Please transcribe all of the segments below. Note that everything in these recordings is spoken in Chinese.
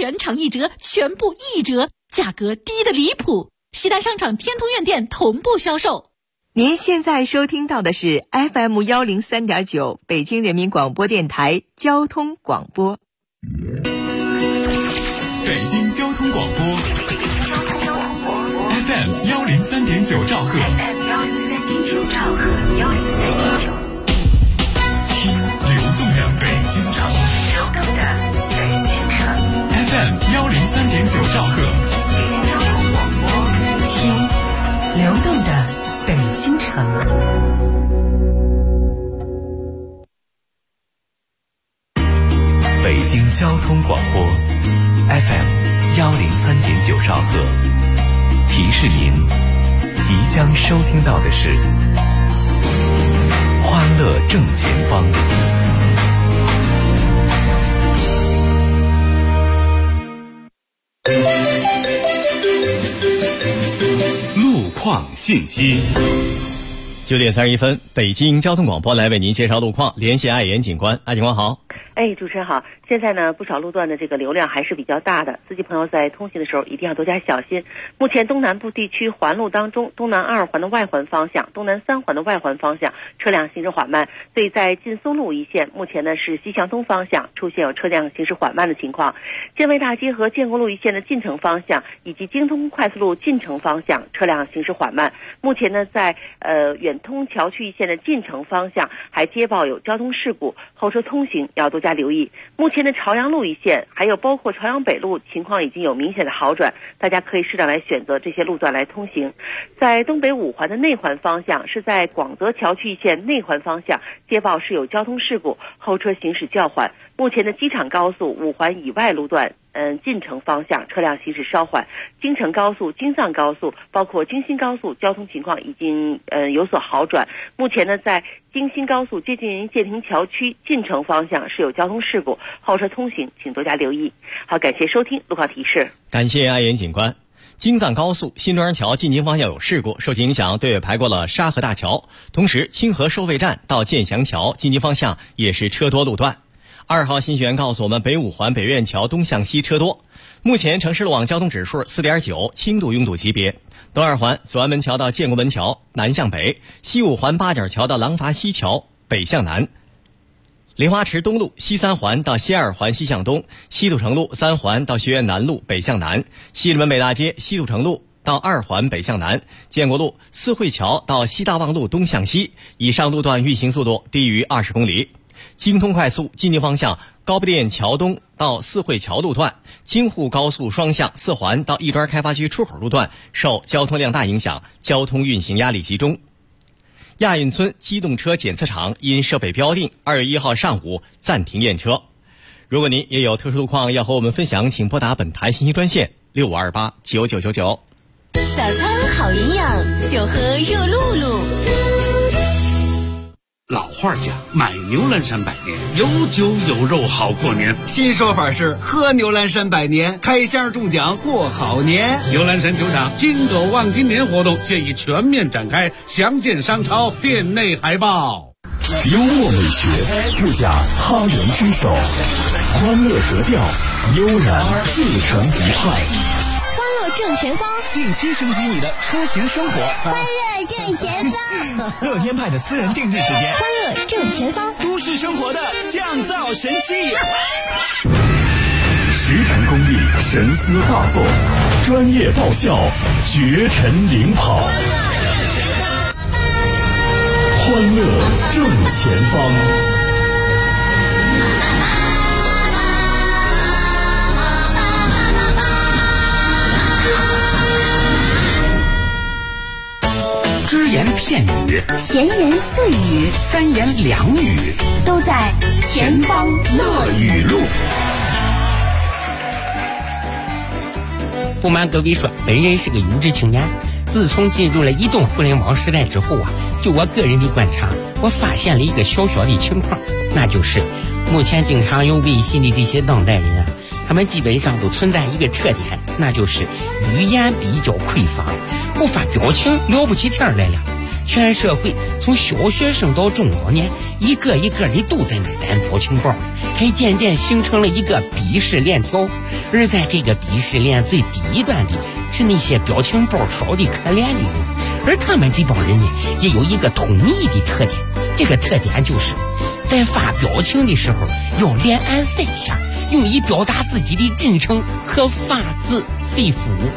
全场1折，全部1折，价格低得离谱。西单商场天通苑店同步销售。 您现在收听到的是 FM103.9 北京人民广播电台交通广播。 北京交通广播 FM103.9 兆赫，听流动的北京城FM103.9 兆赫， 听流动的北京城。 北京交通广播 FM103.9 兆赫，提示您即将收听到的是欢乐正前方。路况信息。 9点31分，北京交通广播来为您介绍路况，连线爱言警官。爱警官好。 主持人好。现在呢，不少路段的这个流量还是比较大的，司机朋友在通行的时候一定要多加小心。目前东南部地区环路当中，东南2环的外环方向、东南3环的外环方向车辆行驶缓慢，所以在劲松路一线，目前呢是西向东方向出现有车辆行驶缓慢的情况。建卫大街和建国路一线的进城方向以及京通快速路进城方向车辆行驶缓慢。目前呢，在远通桥区一线的进城方向还接报有交通事故，后车通行要多加留意。目前的朝阳路一线还有包括朝阳北路情况已经有明显的好转，大家可以适当来选择这些路段来通行。在东北5环的内环方向，是在广德桥区一线内环方向接报是有交通事故，后车行驶较缓。目前的机场高速5环以外路段进城方向车辆行驶稍缓，京承高速、京藏高速包括京新高速交通情况已经有所好转。目前呢，在京新高速接近建亭桥区进城方向是有交通事故，后车通行请多加留意。好，感谢收听路况提示。 感谢爱言警官。京藏高速新庄桥进京方向有事故，受其影响，队尾排过了沙河大桥，同时清河收费站到建祥桥进京方向也是车多路段。2号信息员告诉我们，北5环北苑桥东向西车多，目前城市路网交通指数 4.9， 轻度拥堵级别。东2环左安门桥到建国门桥南向北，西5环八角桥到廊坊西桥北向南，莲花池东路西3环到西2环西向东，西土城路3环到学院南路北向南，西直门北大街西土城路到2环北向南，建国路四惠桥到西大望路东向西，以上路段运行速度低于20公里。京通快速进京方向高碑店桥东到四惠桥路段，京沪高速双向4环到亦庄开发区出口路段受交通量大影响，交通运行压力集中。亚运村机动车检测场因设备标定2月1号上午暂停验车。如果您也有特殊路况要和我们分享，请拨打本台信息专线6528999999。 早餐好营养，就喝热露露。 老话讲，买牛栏山百年，有酒有肉好过年。 新说法是喝牛栏山百年，开箱中奖过好年。 牛栏山球场金狗望金年活动现已全面展开，详见商超店内海报。 幽默美学，不假他人之手，欢乐格调，悠然自成一派。 欢乐正前方， 定期升级你的出行生活。 欢乐正前方， 乐天派的私人定制时间。 欢乐正前方， 都市生活的降噪神器。 10成功力，神思大作，专业爆笑，绝尘领跑。欢乐正前方。 只言片语， 闲言碎语， 三言两语， 都在前方乐语录。 不瞒各位说，本人是个优质青年。自从进入了移动互联网时代之后啊，就我个人的观察，我发现了一个小小的情况，那就是目前经常用微信的这些当代人啊，他们基本上都存在一个特点，那就是语言比较匮乏，不发表情聊不起天来了。全社会从小学生到中老年，一个一个的都在那攒表情包， 还渐渐形成了一个鄙视链条。而在这个鄙视链最低端的是那些表情包少的可怜的人，而他们这帮人呢，也有一个统一的特点，这个特点就是在发表情的时候要连按3下，用以表达自己的真诚和发自肺腑。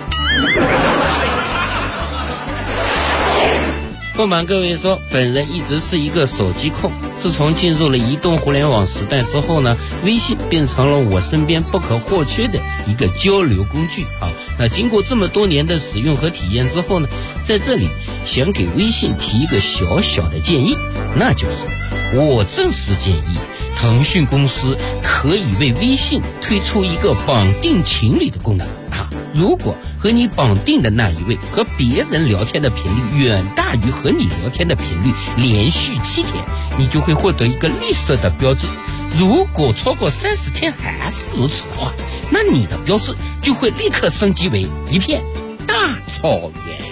不瞒各位说，本人一直是一个手机控。自从进入了移动互联网时代之后呢，微信变成了我身边不可或缺的一个交流工具啊。那经过这么多年的使用和体验之后呢，在这里想给微信提一个小小的建议，那就是我正式建议腾讯公司可以为微信推出一个绑定情侣的功能啊。如果和你绑定的那一位和别人聊天的频率远大于和你聊天的频率，连续7天，你就会获得一个绿色的标志。如果超过30天还是如此的话，那你的标志就会立刻升级为一片大草原。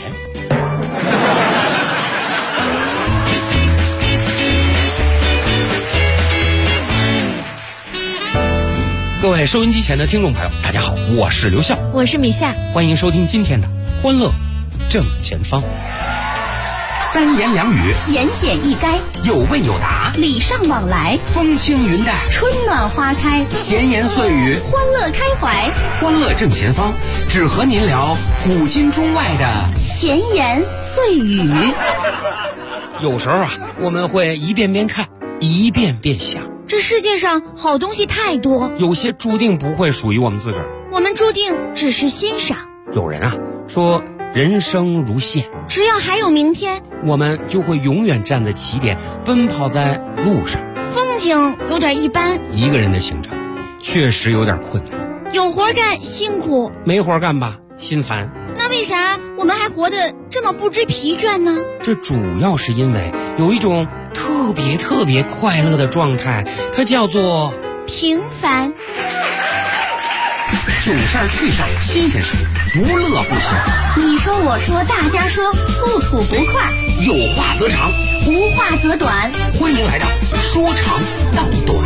各位收音机前的听众朋友，大家好，我是刘笑， 我是米夏， 欢迎收听今天的欢乐正前方。 三言两语， 言简意赅， 有问有答， 礼尚往来， 风轻云淡， 春暖花开， 闲言碎语， 欢乐开怀。 欢乐正前方，只和您聊古今中外的闲言碎语。 有时候啊，我们会一遍遍看，一遍遍想， 这世界上好东西太多， 有些注定不会属于我们自个儿， 我们注定只是欣赏。 有人啊说人生如线， 只要还有明天， 我们就会永远站在起点，奔跑在路上。 风景有点一般， 一个人的行程确实有点困难， 有活干辛苦， 没活干吧心烦。 那为啥我们还活得这么不知疲倦呢？ 这主要是因为有一种特别快乐的状态，它叫做平凡。 囧事儿趣事儿新鲜事儿，不乐不休。 你说我说大家说，不吐不快， 有话则长， 无话则短。 欢迎来到说长道短。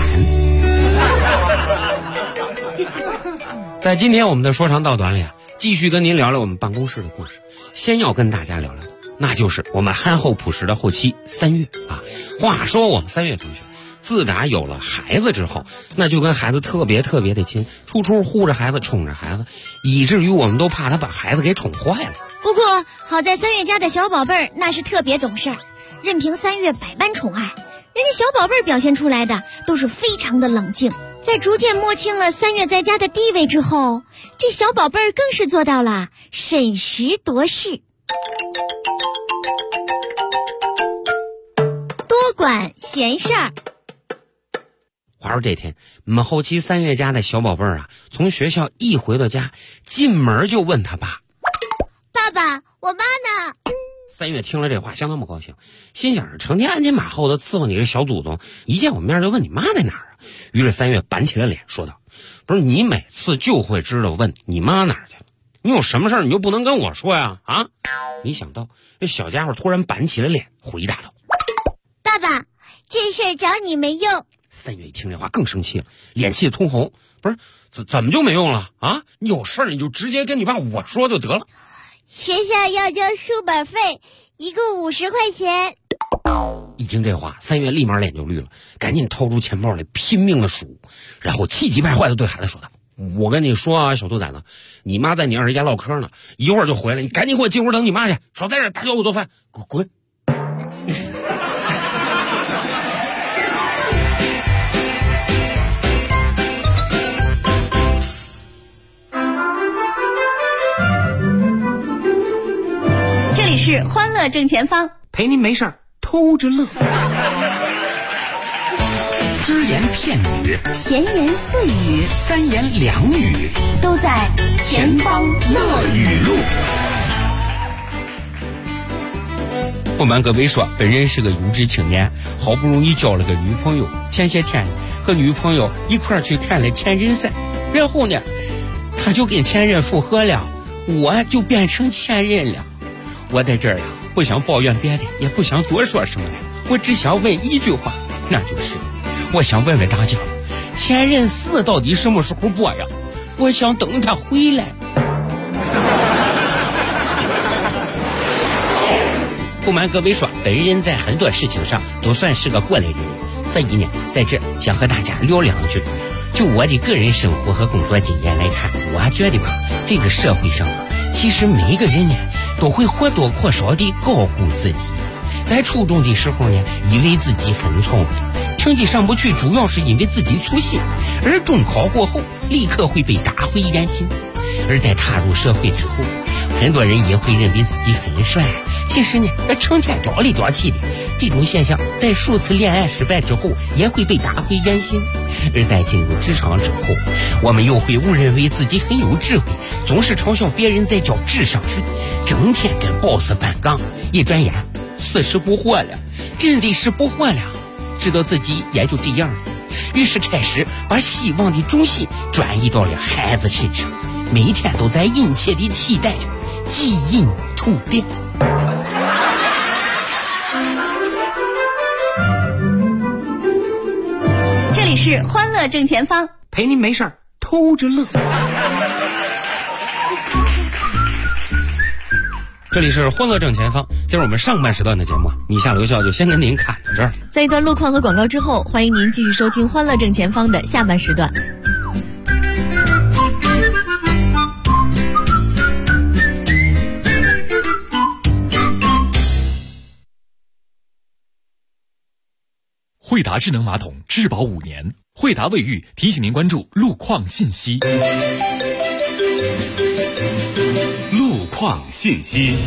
在今天我们的说长道短里啊，继续跟您聊聊我们办公室的故事。先要跟大家聊聊的，那就是我们憨厚朴实的后期3月啊。话说我们3月同学自打有了孩子之后，那就跟孩子特别的亲，处处护着孩子，宠着孩子，以至于我们都怕他把孩子给宠坏了。 不过好在3月家的小宝贝儿那是特别懂事儿，任凭3月百般宠爱，人家小宝贝儿表现出来的都是非常的冷静。在逐渐摸清了3月在家的地位之后，这小宝贝儿更是做到了审时度势，多管闲事儿。 话说这天，我们后期3月家的小宝贝儿啊，从学校一回到家，进门就问他爸：“ 爸爸，我妈呢 ？”3月听了这话相当不高兴，心想着成天鞍前马后的伺候你这小祖宗，一见我面就问你妈在哪儿啊？于是3月板起了脸说道：“不是你每次就会知道问你妈哪儿去了，你有什么事儿你就不能跟我说呀？啊？”没想到这小家伙突然板起了脸，回答道：“ 爸爸，这事儿找你没用。 ”3月一听这话更生气了，脸气得通红。不是怎么就没用了啊？你有事儿你就直接跟你爸我说就得了。 学校要交书本费，一共50块钱。 一听这话，3月立马脸就绿了，赶紧掏出钱包来拼命的数，然后气急败坏的对孩子说道：“我跟你说啊，小兔崽子，你妈在你二姨家唠嗑呢，一会儿就回来，你赶紧给我进屋等你妈去，少在这打搅我做饭，滚！” 这里是欢乐正前方， 陪您没事儿偷着乐，只言片语， 闲言碎语， 三言两语， 都在前方乐语录。 不瞒各位说，本人是个有志青年，好不容易交了个女朋友，前些天和女朋友一块儿去看了前任赛，然后呢，他就跟前任复合了，我就变成前任了。我在这儿不想抱怨别的，也不想多说什么了，我只想问一句话，那就是我想问问大家， 前任4到底什么时候播呀？我想等他回来。不瞒各位说，本人在很多事情上都算是个过来人，所以呢，在这想和大家聊两句。就我的个人生活和工作经验来看，我觉得吧，这个社会上其实每个人呢都会或多或少地高估自己。在初中的时候呢，以为自己很聪明，成绩上不去主要是因为自己粗心，而中考过后立刻会被打回原形。而在踏入社会之后，很多人也会认为自己很帅，其实呢成天屌里屌气的，这种现象在数次恋爱失败之后也会被打回原形。而在进入职场之后，我们又会误认为自己很有智慧，总是嘲笑别人在叫智商税，整天跟 boss 搬杠，一转眼40不惑了，真的是不惑了，知道自己也就这样了，于是开始把希望的重心转移到了孩子身上，每天都在殷切地期待着基因突变。 这里是欢乐正前方， 陪您没事儿偷着乐。 这里是欢乐正前方，今儿我们上半时段的节目，你下留校就先跟您看到这儿。 在一段路况和广告之后，欢迎您继续收听欢乐正前方的下半时段。 惠达智能马桶质保5年，惠达卫浴提醒您关注路况信息。路况信息。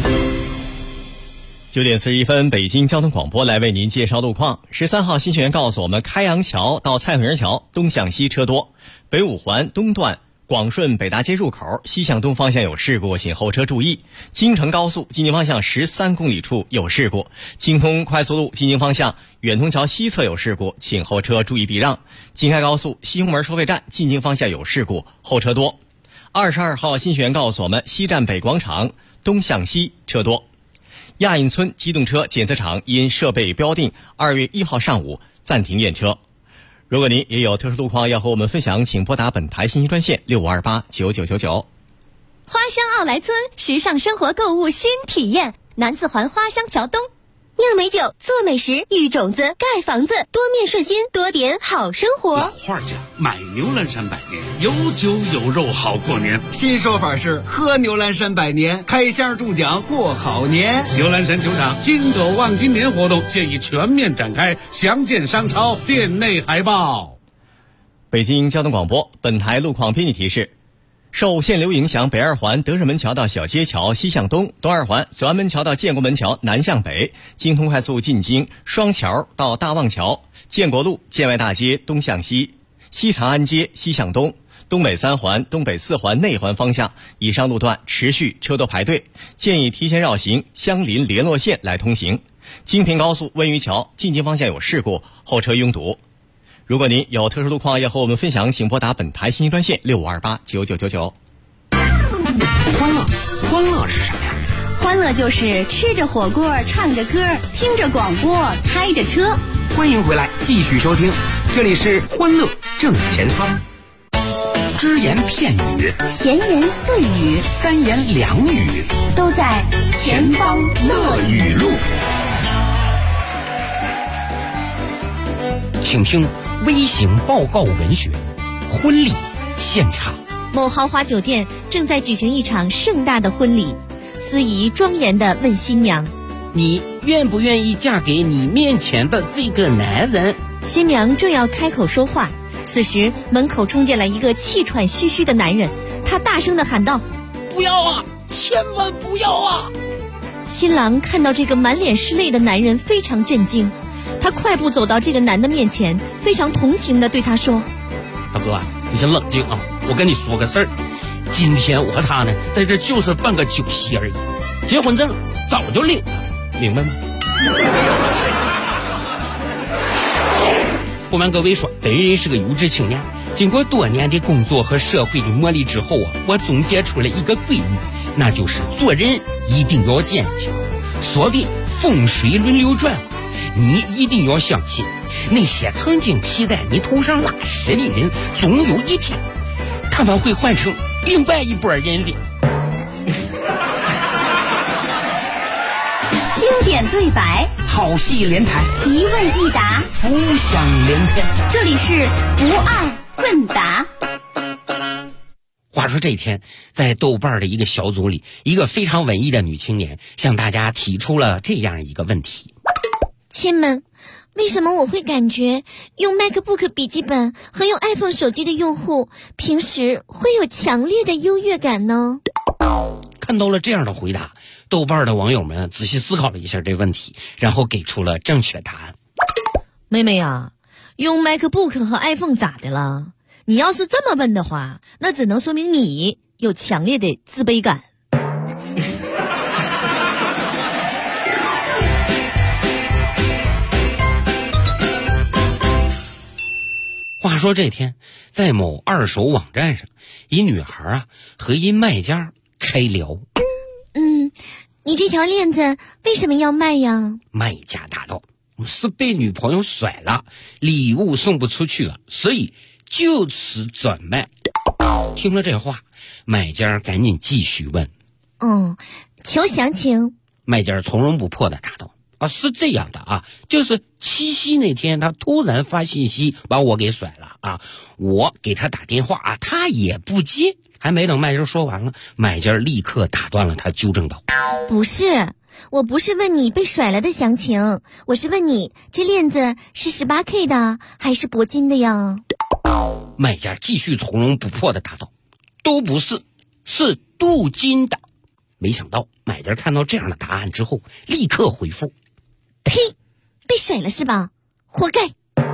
9点41分，北京交通广播来为您介绍路况。13号新学员告诉我们，开阳桥到蔡河桥东向西车多，北五环东段广顺北大街入口西向东方向有事故，请后车注意。京承高速进京方向13公里处有事故，京通快速路进京方向远通桥西侧有事故，请后车注意避让。京开高速西红门收费站进京方向有事故，后车多。22号新学员告诉我们，西站北广场东向西车多。亚运村机动车检测场因设备标定2月1号上午暂停验车。如果您也有特殊路况要和我们分享，请拨打本台信息专线65289999。 花乡奥莱村，时尚生活购物新体验，南四环花乡桥东。 酿美酒，做美食，育种子，盖房子，多面顺心，多点好生活。 老话讲，买牛栏山百年，有酒有肉好过年。 新说法是喝牛栏山百年，开箱中奖过好年。 牛栏山球场金狗望今年活动现已全面展开，详见商超店内海报。 北京交通广播，本台路况编辑提示：受限流影响，北二环德胜门桥到小街桥西向东，东二环左安门桥到建国门桥南向北，京通快速进京双桥到大望桥，建国路建外大街东向西，西长安街西向东，东北3环东北4环内环方向以上路段持续车多排队，建议提前绕行相邻联络线来通行。京平高速温榆桥进京方向有事故，后车拥堵。如果您有特殊路况要和我们分享，请拨打本台信息专线65289999。 欢乐是什么呀？ 欢乐就是吃着火锅，唱着歌，听着广播，开着车。 欢迎回来，继续收听，这里是欢乐正前方。只言片语， 闲言碎语， 三言两语， 都在前方乐语录。 请听微型报告文学婚礼现场。 某豪华酒店正在举行一场盛大的婚礼，司仪庄严地问新娘： 你愿不愿意嫁给你面前的这个男人？ 新娘正要开口说话，此时门口冲进来一个气喘吁吁的男人，他大声地喊道： 不要啊，千万不要啊！ 新郎看到这个满脸是泪的男人非常震惊，他快步走到这个男的面前，非常同情地对他说： 大哥，你先冷静啊，我跟你说个事儿，今天我和他呢在这就是办个酒席而已，结婚证早就领了，明白吗？不瞒各位说，本人是个有志青年，经过多年的工作和社会的磨砺之后啊，我总结出了一个规律，那就是做人一定要坚强。所谓风水轮流转，你一定要相信那些曾经骑在你头上拉屎的人，总有一天他们会换成另外一拨人的。 经典对白， 好戏连台， 一问一答， 浮想联翩。 这里是不二问答。 话说这一天，在豆瓣的一个小组里，一个非常文艺的女青年向大家提出了这样一个问题： 亲们，为什么我会感觉用 MacBook 笔记本和用 iPhone 手机的用户平时会有强烈的优越感呢？ 看到了这样的回答，豆瓣的网友们仔细思考了一下这问题，然后给出了正确答案。 妹妹啊，用 MacBook 和 iPhone 咋的了？你要是这么问的话，那只能说明你有强烈的自卑感。 话说这天，在某二手网站上，一女孩和一卖家开聊。 你这条链子为什么要卖呀？ 卖家答道：是被女朋友甩了，礼物送不出去了，所以就此转卖。听了这话，买家赶紧继续问： 求详情。 卖家从容不迫地答道：是这样的啊，就是七夕那天他突然发信息把我给甩了啊，我给他打电话啊，他也不接。还没等卖家说完了，买家立刻打断了他，纠正道： 不是，我不是问你被甩了的详情，我是问你这链子是 18K 的还是铂金的呀？ 卖家继续从容不迫地答道：都不是，是镀金的。没想到买家看到这样的答案之后，立刻回复： 呸，被甩了是吧？活该。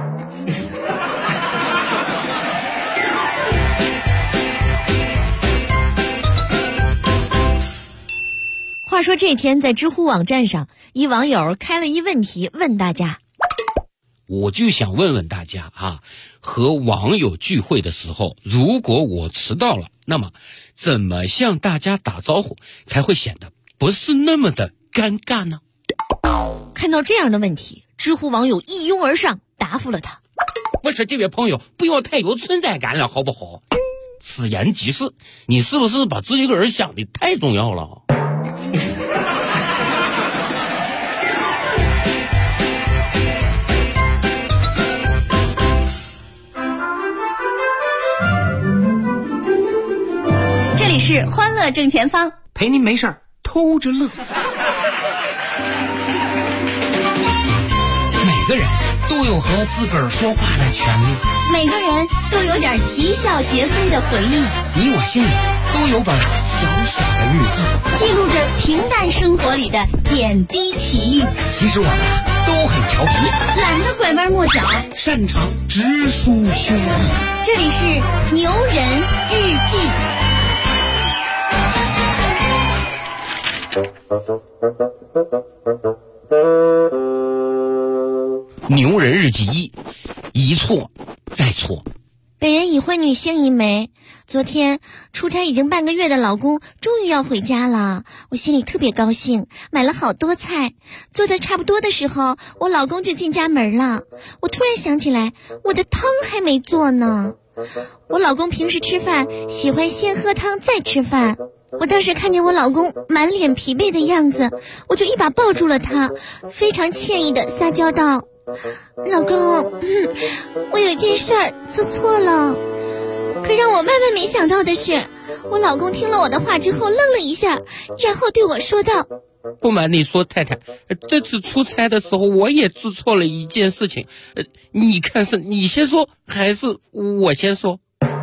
话说这天在知乎网站上，一网友开了一问题问大家： 我就想问问大家和网友聚会的时候，如果我迟到了，那么怎么向大家打招呼才会显得不是那么的尴尬呢？ 看到这样的问题，知乎网友一拥而上答复了他： 我说这位朋友不要太有存在感了好不好？此言即是，你是不是把自己一个人想的太重要了？ 这里是欢乐正前方， 陪您没事儿偷着乐。每个人都有和自个儿说话的权利， 每个人都有点啼笑皆非的回忆， 你我心里都有本小小的日记， 记录着平淡生活里的点滴奇遇。 其实我们都很调皮， 懒得拐弯抹角， 擅长直抒胸臆。 这里是牛人日记。 牛人日记1，一错再错。 本人已婚女性一枚，昨天出差已经半个月的老公终于要回家了，我心里特别高兴，买了好多菜。做的差不多的时候，我老公就进家门了。我突然想起来，我的汤还没做呢。我老公平时吃饭喜欢先喝汤再吃饭，我当时看见我老公满脸疲惫的样子，我就一把抱住了他，非常歉意的撒娇道：老公，我有一件事儿做错了。可让我万万没想到的是，我老公听了我的话之后愣了一下，然后对我说道： 不瞒你说，太太，这次出差的时候我也做错了一件事情，你看是你先说还是我先说？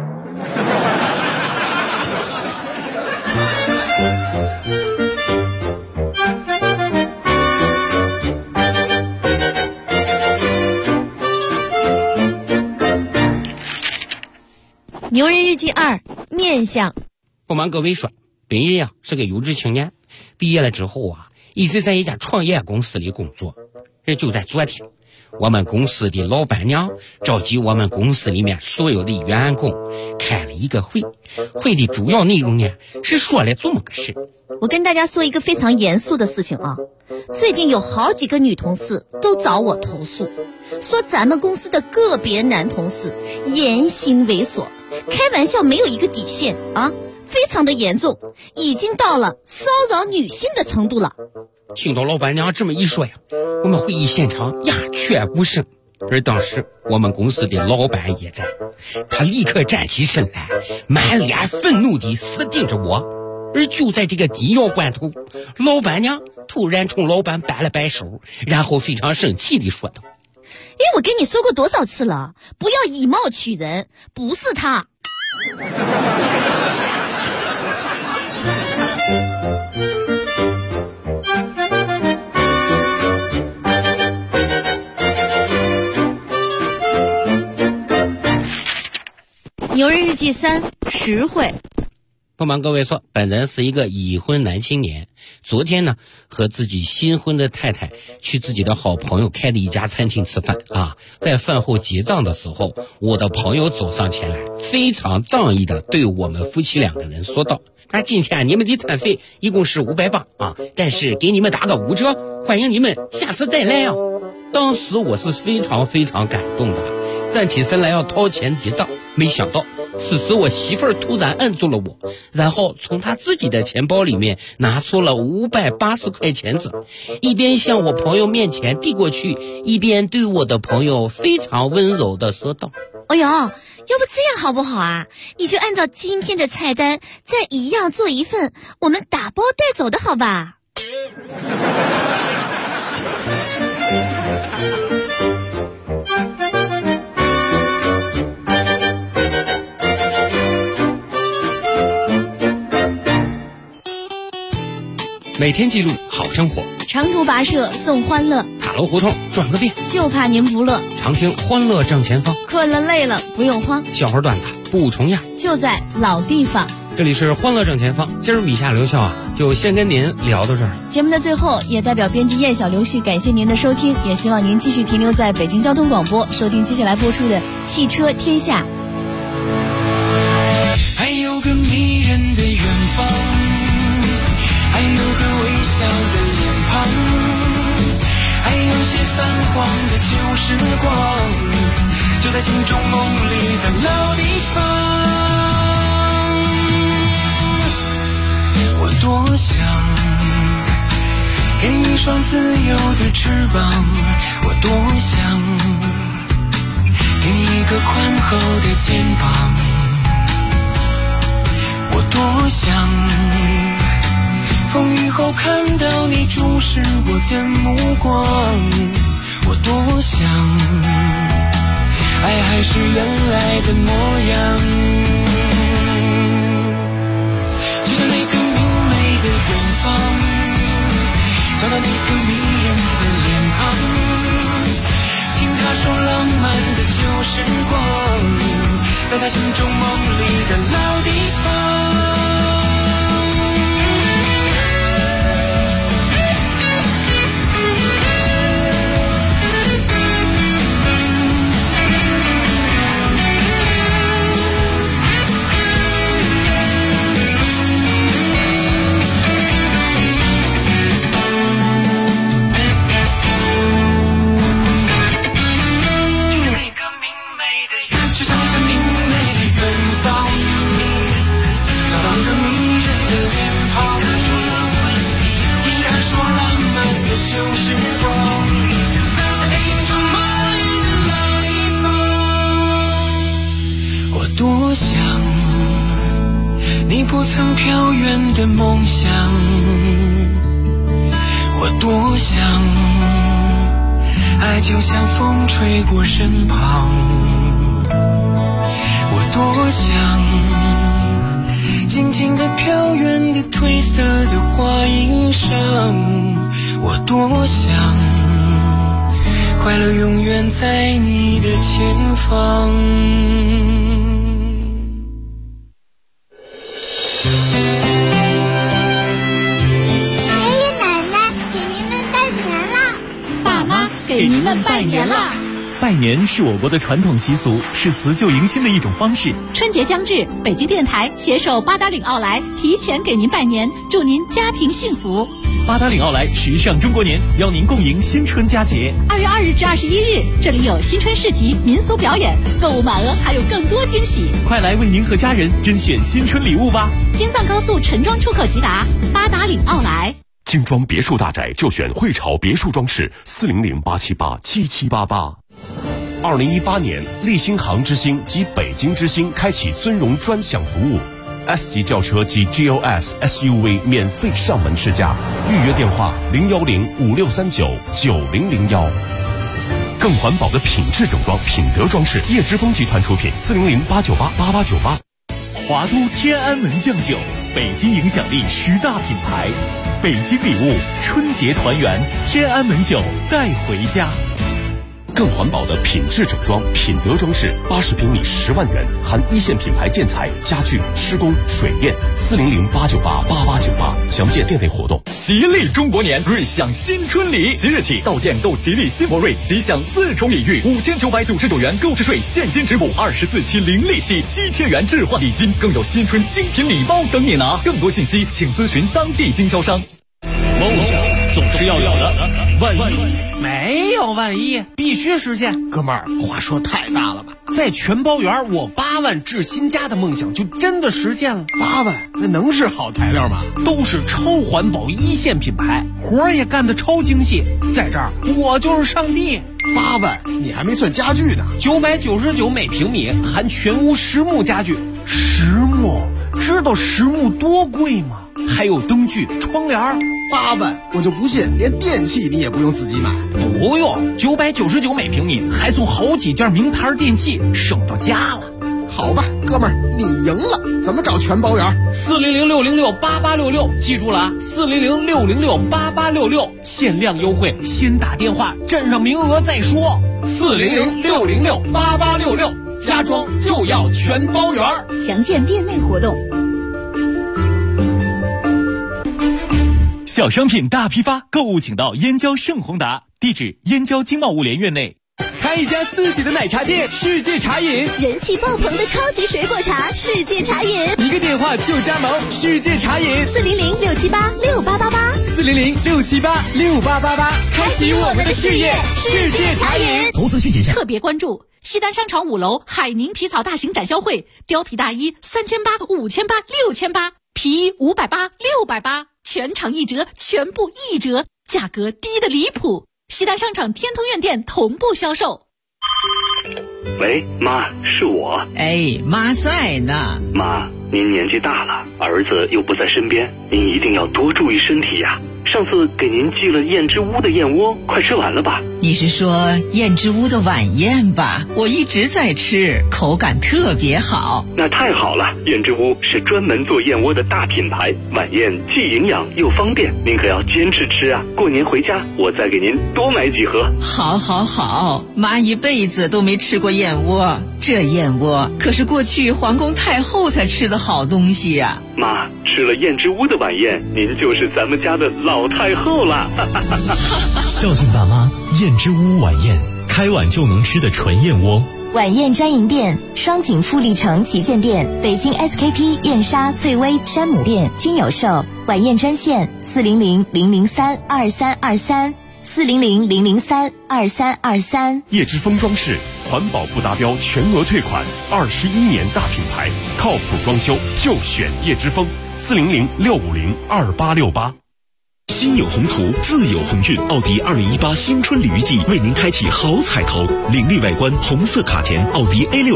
牛人日记2，面相。 不瞒各位说，本人是个有志青年，毕业了之后一直在一家创业公司里工作。就在昨天，我们公司的老板娘召集我们公司里面所有的员工开了一个会，会的主要内容是说了这么个事。 我跟大家说一个非常严肃的事情最近有好几个女同事都找我投诉，说咱们公司的个别男同事言行猥琐，开玩笑没有一个底线啊，非常的严重，已经到了骚扰女性的程度了。 听到老板娘这么一说呀，我们会议现场鸦雀无声。而当时我们公司的老板也在，他立刻站起身来，满脸愤怒地死盯着我。而就在这个紧要关头，老板娘突然冲老板摆了摆手，然后非常生气地说道： 我跟你说过多少次了，不要以貌取人，不是他。牛人日记3，实惠。 不瞒各位说，本人是一个已婚男青年。昨天呢，和自己新婚的太太去自己的好朋友开的一家餐厅吃饭啊。在饭后结账的时候，我的朋友走上前来，非常仗义的对我们夫妻2个人说道：今天你们的餐费一共是500磅啊，但是给你们打个5折，欢迎你们下次再来啊。当时我是非常非常感动的，站起身来要掏钱结账，没想到此时我媳妇儿突然摁住了我，然后从她自己的钱包里面拿出了580块钱子，一边向我朋友面前递过去，一边对我的朋友非常温柔的说道： 哎呦，要不这样好不好啊？你就按照今天的菜单再一样做一份，我们打包带走的好吧？ 每天记录好生活， 长途跋涉送欢乐， 塔楼胡同转个遍， 就怕您不乐。 常听欢乐正前方， 困了累了不用慌， 笑话段子不重样， 就在老地方。 这里是欢乐正前方，今儿米夏刘笑就先跟您聊到这儿。 节目的最后，也代表编辑燕小刘旭感谢您的收听，也希望您继续停留在北京交通广播，收听接下来播出的《汽车天下》。 还有个迷人的远方，还有个微笑的脸庞，还有些泛黄的旧时光，就在心中梦里的老地方。我多想给你一双自由的翅膀，我多想给你一个宽厚的肩膀，我多想风雨后看到你注视我的目光，我多想爱还是原来的模样，就像那个明媚的远方，找到那个迷人的脸庞，听他说浪漫的旧时光，在他心中梦里的老地方。多想你不曾飘远的梦想，我多想爱就像风吹过身旁，我多想静静地飘远的褪色的花衣裳，我多想快乐永远在你的前方。 给您们拜年啦！ 拜年啦！ 拜年是我国的传统习俗，是辞旧迎新的一种方式。 春节将至，北京电台携手八达岭奥莱提前给您拜年，祝您家庭幸福。 八达岭奥莱时尚中国年，邀您共迎新春佳节。 2月2日至21日，这里有新春市集、民俗表演，购物满额还有更多惊喜。 快来为您和家人甄选新春礼物吧！ 京藏高速陈庄出口直达，八达岭奥莱。 精装别墅大宅就选汇潮别墅装饰，400-878-7788。2018年，立新航之星及北京之星开启尊荣专享服务。S 级轿车及 GLS SUV 免费上门试驾，预约电话01056399001。更环保的品质整装，品德装饰，叶之峰集团出品，400-898-8898。 华都天安门酱酒，北京影响力10大品牌，北京礼物，春节团圆，天安门酒带回家。 更环保的品质整装，品德装饰，80平米10万元，含一线品牌建材、家具、施工、水电，400-898-8898。详见店内活动。 吉利中国年，瑞享新春礼，即日起到店购吉利新博瑞，即享4重礼遇，5999元购置税现金支付，24期零利息，7000元置换礼金，更有新春精品礼包等你拿。更多信息请咨询当地经销商。梦想总是要有的，万一没有万一，必须实现。哥们儿，话说太大了吧？在全包园，我8万置新家的梦想就真的实现了。 8万，那能是好材料吗？ 都是超环保一线品牌，活儿也干得超精细。在这儿，我就是上帝。 8万，你还没算家具呢。 999每平米，含全屋实木家具。实木，知道实木多贵吗？还有灯具、窗帘。 8万，我就不信连电器你也不用自己买。 不用，999每平米，还送好几件名牌电器，省到家了。 好吧，哥们儿，你赢了。怎么找全包园 ？400-606-8866，记住了啊，400-606-8866，限量优惠，先打电话，占上名额再说。400-606-8866，家装就要全包园。 详见店内活动。 小商品大批发，购物请到燕郊盛宏达，地址燕郊经贸物联院内。 开一家自己的奶茶店，世界茶饮， 人气爆棚的超级水果茶，世界茶饮， 一个电话就加盟，世界茶饮 400-678-6888，400-678-6888， 开启我们的事业，世界茶饮。 投资需谨慎。特别关注西单商场5楼海宁皮草大型展销会，貂皮大衣3800、5800、6800，皮衣580、680，全场1折，全部1折，价格低得离谱。西单商场天通苑店同步销售。 喂，妈，是我。 哎，妈在呢。 妈，您年纪大了，儿子又不在身边，您一定要多注意身体呀。上次给您寄了燕之屋的燕窝，快吃完了吧？ 你是说燕之屋的晚宴吧？我一直在吃，口感特别好。 那太好了，燕之屋是专门做燕窝的大品牌，晚宴既营养又方便，您可要坚持吃啊！过年回家我再给您多买几盒。 好好好，妈一辈子都没吃过燕窝，这燕窝可是过去皇宫太后才吃的好东西呀。 妈，吃了燕之屋的晚宴，您就是咱们家的老太后了。 孝敬爸妈，燕之屋晚宴，开碗就能吃的纯燕窝。 晚宴专营店：双井富力城旗舰店、北京 SKP 燕莎、翠微、山姆店均有售。晚宴专线400-003-2323，400-003-2323。 叶之峰装饰，环保不达标全额退款，21年大品牌，靠谱装修就选叶之峰，400-650-2868。 心有宏图，自有鸿运。奥迪2018新春礼遇季为您开启好彩头，凌厉外观，红色卡钿，奥迪A6